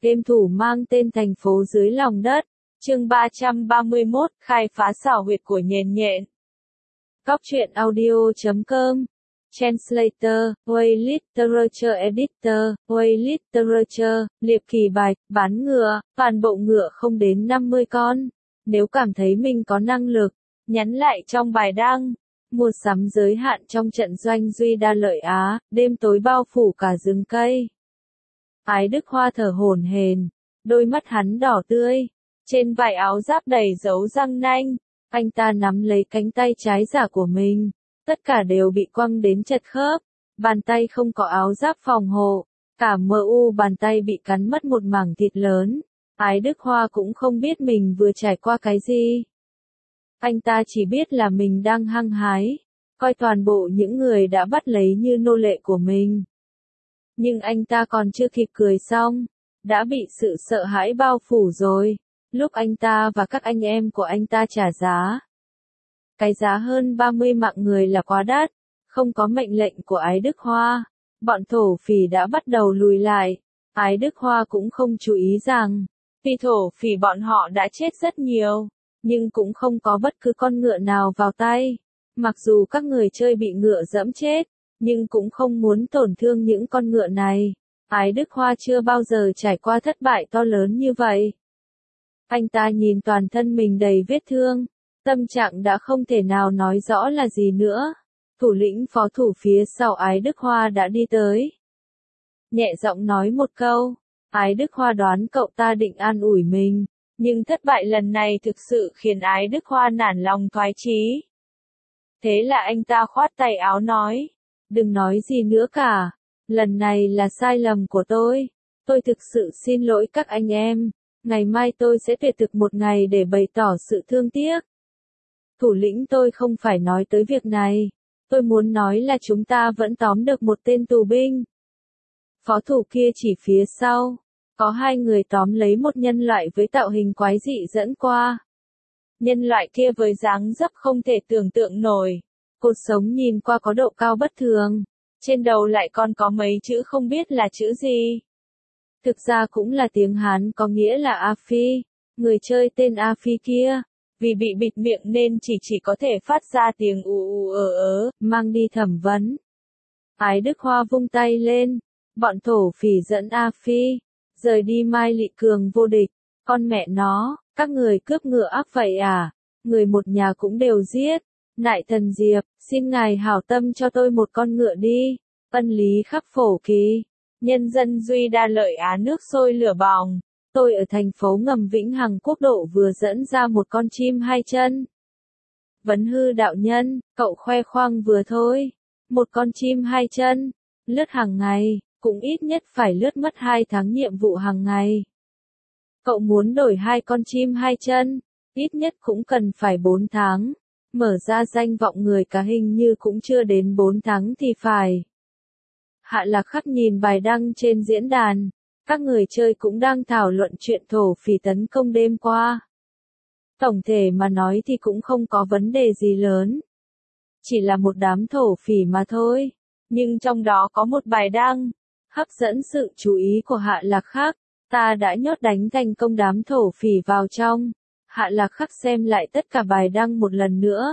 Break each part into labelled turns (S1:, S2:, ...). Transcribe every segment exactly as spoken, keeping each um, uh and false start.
S1: Game thủ mang tên thành phố dưới lòng đất. Chương ba trăm ba mươi mốt, khai phá xảo huyệt của nhện nhện. Góc truyện audio chấm com. Translator, Way Literature Editor, Way Literature, liệp kỳ bài, bán ngựa, toàn bộ ngựa không đến năm mươi con. Nếu cảm thấy mình có năng lực, nhắn lại trong bài đăng. Mua sắm giới hạn trong trận doanh Duy Đa Lợi Á, đêm tối bao phủ cả rừng cây. Ái Đức Hoa thở hổn hển, đôi mắt hắn đỏ tươi, trên vải áo giáp đầy dấu răng nanh, anh ta nắm lấy cánh tay trái giả của mình, tất cả đều bị quăng đến chật khớp, bàn tay không có áo giáp phòng hộ, cả mờ u bàn tay bị cắn mất một mảng thịt lớn. Ái Đức Hoa cũng không biết mình vừa trải qua cái gì. Anh ta chỉ biết là mình đang hăng hái, coi toàn bộ những người đã bắt lấy như nô lệ của mình. Nhưng anh ta còn chưa kịp cười xong, đã bị sự sợ hãi bao phủ rồi, lúc anh ta và các anh em của anh ta trả giá. Cái giá hơn ba mươi mạng người là quá đắt, không có mệnh lệnh của Ái Đức Hoa, bọn thổ phỉ đã bắt đầu lùi lại. Ái Đức Hoa cũng không chú ý rằng, vì thổ phỉ bọn họ đã chết rất nhiều, nhưng cũng không có bất cứ con ngựa nào vào tay. Mặc dù các người chơi bị ngựa dẫm chết, nhưng cũng không muốn tổn thương những con ngựa này. Ái Đức Hoa chưa bao giờ trải qua thất bại to lớn như vậy. Anh ta nhìn toàn thân mình đầy vết thương, tâm trạng đã không thể nào nói rõ là gì nữa. Thủ lĩnh phó thủ phía sau Ái Đức Hoa đã đi tới. Nhẹ giọng nói một câu, Ái Đức Hoa đoán cậu ta định an ủi mình, nhưng thất bại lần này thực sự khiến Ái Đức Hoa nản lòng thoái chí. Thế là anh ta khoát tay áo nói, đừng nói gì nữa cả, lần này là sai lầm của tôi, tôi thực sự xin lỗi các anh em, ngày mai tôi sẽ tuyệt thực một ngày để bày tỏ sự thương tiếc. Thủ lĩnh, tôi không phải nói tới việc này, tôi muốn nói là chúng ta vẫn tóm được một tên tù binh. Phó thủ kia chỉ phía sau, có hai người tóm lấy một nhân loại với tạo hình quái dị dẫn qua. Nhân loại kia với dáng dấp không thể tưởng tượng nổi, cột sống nhìn qua có độ cao bất thường, trên đầu lại còn có mấy chữ không biết là chữ gì. Thực ra cũng là tiếng Hán có nghĩa là A Phi, người chơi tên A Phi kia, vì bị bịt miệng nên chỉ chỉ có thể phát ra tiếng ù ù ờ ớ, mang đi thẩm vấn. Ái Đức Hoa vung tay lên, bọn thổ phỉ dẫn A Phi, rời đi Mai Lị Cường vô địch, con mẹ nó, các người cướp ngựa ác vậy à, người một nhà cũng đều giết. Nại Thần Diệp, xin ngài hảo tâm cho tôi một con ngựa đi. Ân lý khắc phổ kỳ. Nhân dân Duy Đa Lợi Á nước sôi lửa bỏng. Tôi ở thành phố ngầm Vĩnh Hằng Quốc độ vừa dẫn ra một con chim hai chân. Vấn hư đạo nhân, cậu khoe khoang vừa thôi. Một con chim hai chân, lướt hàng ngày, cũng ít nhất phải lướt mất hai tháng nhiệm vụ hàng ngày. Cậu muốn đổi hai con chim hai chân, ít nhất cũng cần phải bốn tháng. Mở ra danh vọng người cá hình như cũng chưa đến bốn tháng thì phải. Hạ Lạc Khắc nhìn bài đăng trên diễn đàn, các người chơi cũng đang thảo luận chuyện thổ phỉ tấn công đêm qua. Tổng thể mà nói thì cũng không có vấn đề gì lớn. Chỉ là một đám thổ phỉ mà thôi. Nhưng trong đó có một bài đăng, hấp dẫn sự chú ý của Hạ Lạc Khắc, ta đã nhốt đánh thành công đám thổ phỉ vào trong. Hạ Lạc Khắc xem lại tất cả bài đăng một lần nữa.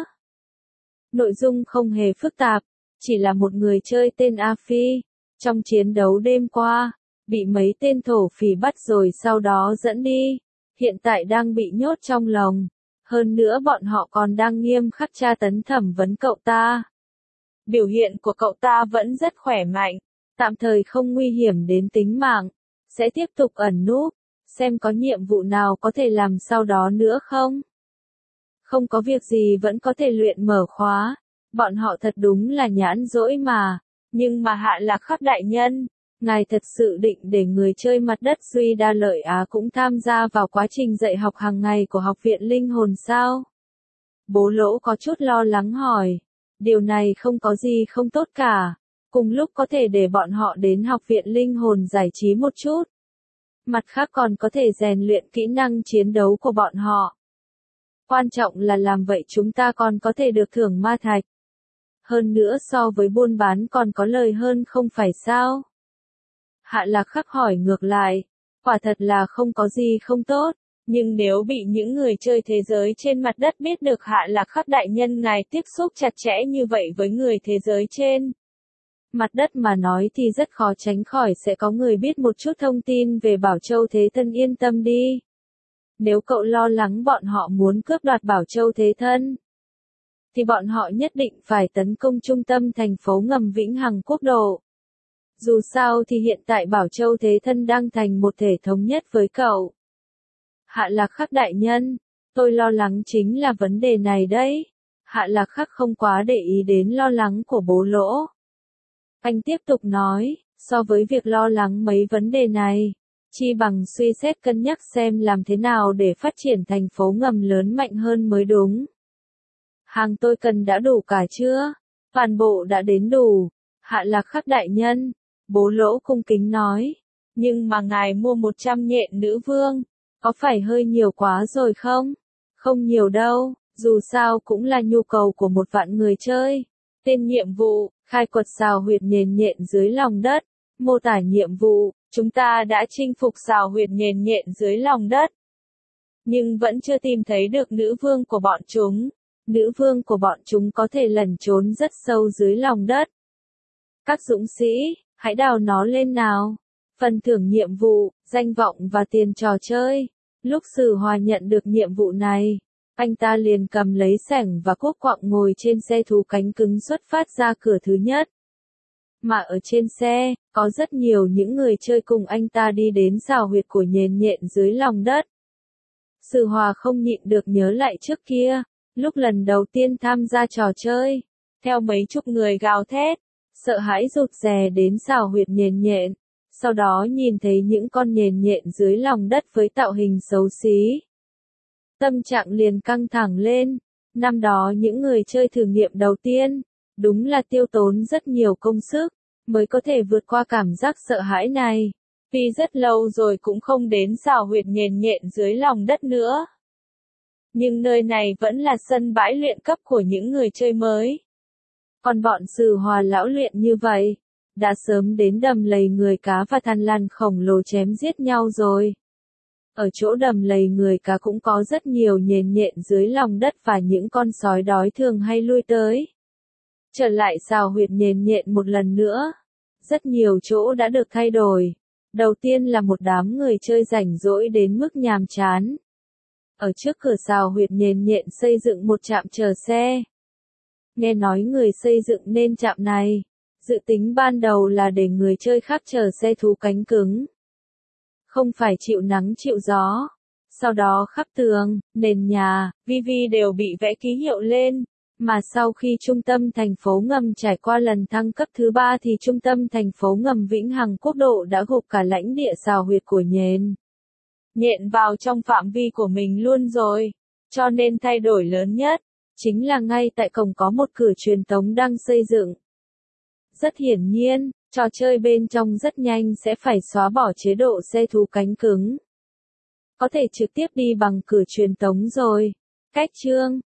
S1: Nội dung không hề phức tạp, chỉ là một người chơi tên A Phi, trong chiến đấu đêm qua, bị mấy tên thổ phỉ bắt rồi sau đó dẫn đi, hiện tại đang bị nhốt trong lồng, hơn nữa bọn họ còn đang nghiêm khắc tra tấn thẩm vấn cậu ta. Biểu hiện của cậu ta vẫn rất khỏe mạnh, tạm thời không nguy hiểm đến tính mạng, sẽ tiếp tục ẩn núp. Xem có nhiệm vụ nào có thể làm sau đó nữa không? Không có việc gì vẫn có thể luyện mở khóa. Bọn họ thật đúng là nhãn dỗi mà. Nhưng mà Hạ Lạc Khắc đại nhân, ngài thật sự định để người chơi mặt đất Duy Đa Lợi Á cũng tham gia vào quá trình dạy học hàng ngày của Học viện Linh hồn sao? Bố Lỗ có chút lo lắng hỏi. Điều này không có gì không tốt cả. Cùng lúc có thể để bọn họ đến Học viện Linh hồn giải trí một chút. Mặt khác còn có thể rèn luyện kỹ năng chiến đấu của bọn họ. Quan trọng là làm vậy chúng ta còn có thể được thưởng ma thạch. Hơn nữa so với buôn bán còn có lời hơn không phải sao? Hạ Lạc Khắc hỏi ngược lại, Quả thật là không có gì không tốt, nhưng nếu bị những người chơi thế giới trên mặt đất biết được Hạ Lạc Khắc đại nhân ngài tiếp xúc chặt chẽ như vậy với người thế giới trên mặt đất mà nói thì rất khó tránh khỏi sẽ có người biết một chút thông tin về Bảo Châu Thế Thân. Yên tâm đi. Nếu cậu lo lắng bọn họ muốn cướp đoạt Bảo Châu Thế Thân, thì bọn họ nhất định phải tấn công trung tâm thành phố ngầm Vĩnh Hằng Quốc độ. Dù sao thì hiện tại Bảo Châu Thế Thân đang thành một thể thống nhất với cậu. Hạ Lạc Khắc đại nhân, tôi lo lắng chính là vấn đề này đấy. Hạ Lạc Khắc không quá để ý đến lo lắng của Bố Lỗ. Anh tiếp tục nói, so với việc lo lắng mấy vấn đề này, chi bằng suy xét cân nhắc xem làm thế nào để phát triển thành phố ngầm lớn mạnh hơn mới đúng. Hàng tôi cần đã đủ cả chưa? Toàn bộ đã đến đủ. Hạ Lạc Khắc đại nhân, Bố Lỗ cung kính nói. Nhưng mà ngài mua một trăm nhện nữ vương, có phải hơi nhiều quá rồi không? Không nhiều đâu, dù sao cũng là nhu cầu của một vạn người chơi. Tên nhiệm vụ, khai quật sào huyệt nhện nhện dưới lòng đất. Mô tả nhiệm vụ, chúng ta đã chinh phục sào huyệt nhện nhện dưới lòng đất. Nhưng vẫn chưa tìm thấy được nữ vương của bọn chúng. Nữ vương của bọn chúng có thể lẩn trốn rất sâu dưới lòng đất. Các dũng sĩ, hãy đào nó lên nào. Phần thưởng nhiệm vụ, danh vọng và tiền trò chơi. Lúc Sử Hòa nhận được nhiệm vụ này, anh ta liền cầm lấy xẻng và cuốc quặng ngồi trên xe thú cánh cứng xuất phát ra cửa thứ nhất. Mà ở trên xe, có rất nhiều những người chơi cùng anh ta đi đến sào huyệt của nhện nhện dưới lòng đất. Sử Hòa không nhịn được nhớ lại trước kia, lúc lần đầu tiên tham gia trò chơi, theo mấy chục người gào thét, sợ hãi rụt rè đến sào huyệt nhện nhện, sau đó nhìn thấy những con nhện nhện dưới lòng đất với tạo hình xấu xí. Tâm trạng liền căng thẳng lên, năm đó những người chơi thử nghiệm đầu tiên, đúng là tiêu tốn rất nhiều công sức, mới có thể vượt qua cảm giác sợ hãi này. Vì rất lâu rồi cũng không đến sào huyệt nhện nhện dưới lòng đất nữa. Nhưng nơi này vẫn là sân bãi luyện cấp của những người chơi mới. Còn bọn Sử Hòa lão luyện như vậy, đã sớm đến đầm lầy người cá và thằn lằn khổng lồ chém giết nhau rồi. Ở chỗ đầm lầy người cá cũng có rất nhiều nhện nhện dưới lòng đất và những con sói đói thường hay lui tới. Trở lại sào huyệt nhện nhện một lần nữa. Rất nhiều chỗ đã được thay đổi. Đầu tiên là một đám người chơi rảnh rỗi đến mức nhàm chán. Ở trước cửa sào huyệt nhện nhện xây dựng một trạm chờ xe. Nghe nói người xây dựng nên trạm này, dự tính ban đầu là để người chơi khác chờ xe thú cánh cứng. Không phải chịu nắng chịu gió. Sau đó khắp tường, nền nhà, vi vi đều bị vẽ ký hiệu lên. Mà sau khi trung tâm thành phố ngầm trải qua lần thăng cấp thứ ba thì trung tâm thành phố ngầm Vĩnh Hằng Quốc độ đã gộp cả lãnh địa sào huyệt của nhện nhện vào trong phạm vi của mình luôn rồi. Cho nên thay đổi lớn nhất, chính là ngay tại cổng có một cửa truyền tống đang xây dựng. Rất hiển nhiên, trò chơi bên trong rất nhanh sẽ phải xóa bỏ chế độ xe thú cánh cứng. Có thể trực tiếp đi bằng cửa truyền tống rồi. Cách chương